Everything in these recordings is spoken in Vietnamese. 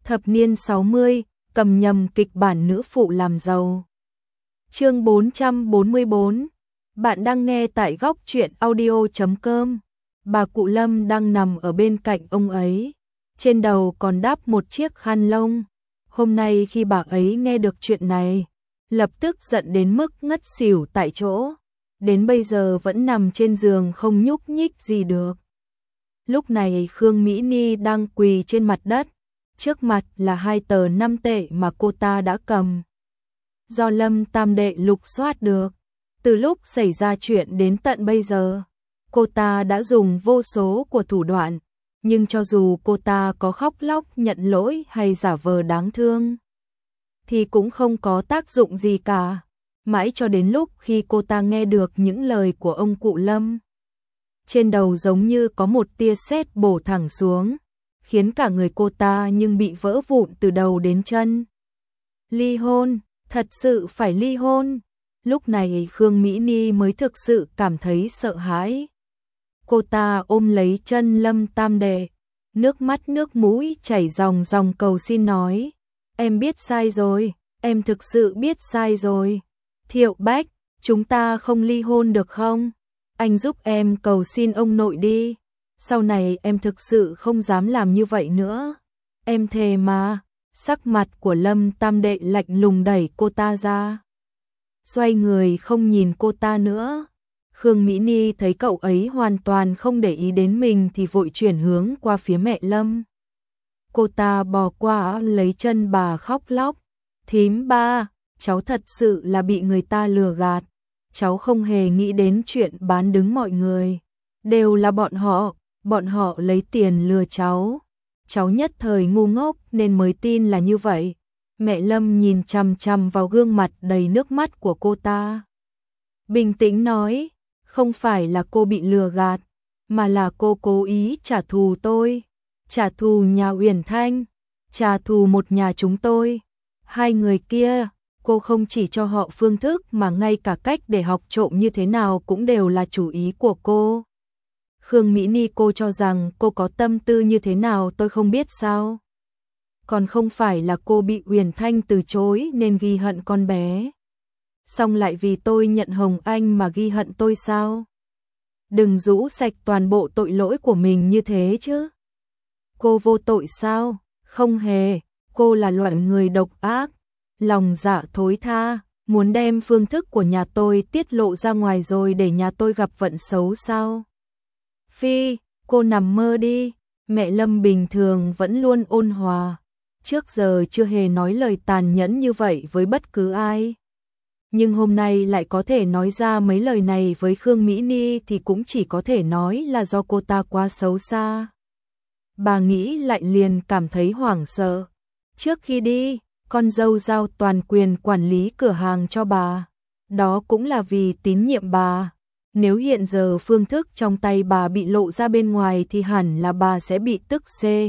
Thập niên 60, cầm nhầm kịch bản nữ phụ làm giàu. Chương 444. Bạn đang nghe tại góc truyện audio.com. Bà cụ Lâm đang nằm ở bên cạnh ông ấy, trên đầu còn đắp một chiếc khăn lông. Hôm nay khi bà ấy nghe được chuyện này, lập tức giận đến mức ngất xỉu tại chỗ, đến bây giờ vẫn nằm trên giường không nhúc nhích gì được. Lúc này Khương Mỹ Ni đang quỳ trên mặt đất, trước mặt là 2 tờ 5 tệ mà cô ta đã cầm. Do Lâm Tam Đệ lục soát được, từ lúc xảy ra chuyện đến tận bây giờ, cô ta đã dùng vô số của thủ đoạn, nhưng cho dù cô ta có khóc lóc nhận lỗi hay giả vờ đáng thương, thì cũng không có tác dụng gì cả. Mãi cho đến lúc khi cô ta nghe được những lời của ông cụ Lâm, trên đầu giống như có một tia sét bổ thẳng xuống, khiến cả người cô ta nhưng bị vỡ vụn từ đầu đến chân. Ly hôn, thật sự phải ly hôn. Lúc này Khương Mỹ Ni mới thực sự cảm thấy sợ hãi. Cô ta ôm lấy chân Lâm Tam Đệ, nước mắt nước mũi chảy ròng ròng cầu xin nói: "Em biết sai rồi, em thực sự biết sai rồi. Thiệu Bách, chúng ta không ly hôn được không? Anh giúp em cầu xin ông nội đi. Sau này em thực sự không dám làm như vậy nữa. Em thề mà." Sắc mặt của Lâm Tam Đệ lạnh lùng đẩy cô ta ra, xoay người không nhìn cô ta nữa. Khương Mỹ Ni thấy cậu ấy hoàn toàn không để ý đến mình thì vội chuyển hướng qua phía mẹ Lâm. Cô ta bò qua lấy chân bà khóc lóc: "Thím ba, cháu thật sự là bị người ta lừa gạt. Cháu không hề nghĩ đến chuyện bán đứng mọi người. Đều là bọn họ lấy tiền lừa cháu. Cháu nhất thời ngu ngốc nên mới tin là như vậy." Mẹ Lâm nhìn chằm chằm vào gương mặt đầy nước mắt của cô ta, bình tĩnh nói: "Không phải là cô bị lừa gạt, mà là cô cố ý trả thù tôi, trả thù nhà Uyển Thanh, trả thù một nhà chúng tôi. Hai người kia, cô không chỉ cho họ phương thức mà ngay cả cách để học trộm như thế nào cũng đều là chủ ý của cô." Khương Mỹ Ni, cô cho rằng cô có tâm tư như thế nào tôi không biết sao? Còn không phải là cô bị Uyển Thanh từ chối nên ghi hận con bé, xong lại vì tôi nhận Hồng Anh mà ghi hận tôi sao? Đừng rũ sạch toàn bộ tội lỗi của mình như thế chứ. Cô vô tội sao? Không hề, cô là loại người độc ác, lòng dạ thối tha, muốn đem phương thức của nhà tôi tiết lộ ra ngoài rồi để nhà tôi gặp vận xấu sao? Phi, cô nằm mơ đi. Mẹ Lâm bình thường vẫn luôn ôn hòa, trước giờ chưa hề nói lời tàn nhẫn như vậy với bất cứ ai. Nhưng hôm nay lại có thể nói ra mấy lời này với Khương Mỹ Ni thì cũng chỉ có thể nói là do cô ta quá xấu xa. Bà nghĩ lại liền cảm thấy hoảng sợ. Trước khi đi, con dâu giao toàn quyền quản lý cửa hàng cho bà. Đó cũng là vì tín nhiệm bà. Nếu hiện giờ phương thức trong tay bà bị lộ ra bên ngoài thì hẳn là bà sẽ bị tức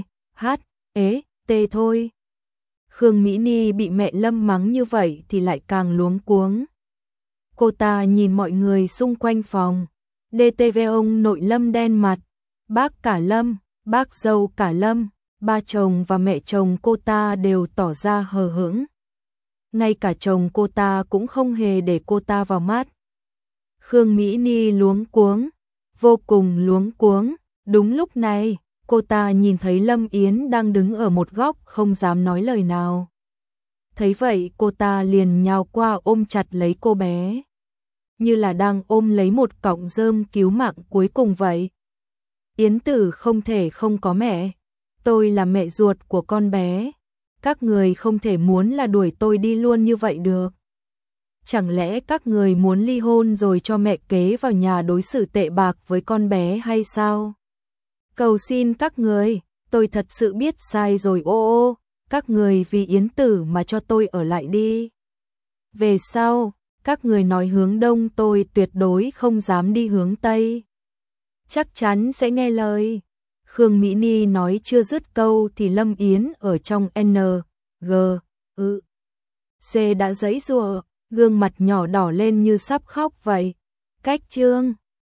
CHT thôi. Khương Mỹ Ni bị mẹ Lâm mắng như vậy thì lại càng luống cuống. Cô ta nhìn mọi người xung quanh phòng. DTV ông nội Lâm đen mặt, bác cả Lâm, bác dâu cả Lâm, ba chồng và mẹ chồng cô ta đều tỏ ra hờ hững. Ngay cả chồng cô ta cũng không hề để cô ta vào mắt. Khương Mỹ Ni luống cuống, vô cùng luống cuống. Đúng lúc này, cô ta nhìn thấy Lâm Yến đang đứng ở một góc không dám nói lời nào. Thấy vậy cô ta liền nhào qua ôm chặt lấy cô bé, như là đang ôm lấy một cọng rơm cứu mạng cuối cùng vậy. "Yến Tử không thể không có mẹ. Tôi là mẹ ruột của con bé. Các người không thể muốn là đuổi tôi đi luôn như vậy được. Chẳng lẽ các người muốn ly hôn rồi cho mẹ kế vào nhà đối xử tệ bạc với con bé hay sao? Cầu xin các người, tôi thật sự biết sai rồi ô. Các người vì Yến Tử mà cho tôi ở lại đi. Về sau, các người nói hướng đông tôi tuyệt đối không dám đi hướng tây. Chắc chắn sẽ nghe lời." Khương Mỹ Ni nói chưa dứt câu thì Lâm Yến ở trong C đã giãy giụa, gương mặt nhỏ đỏ lên như sắp khóc vậy. Cách chương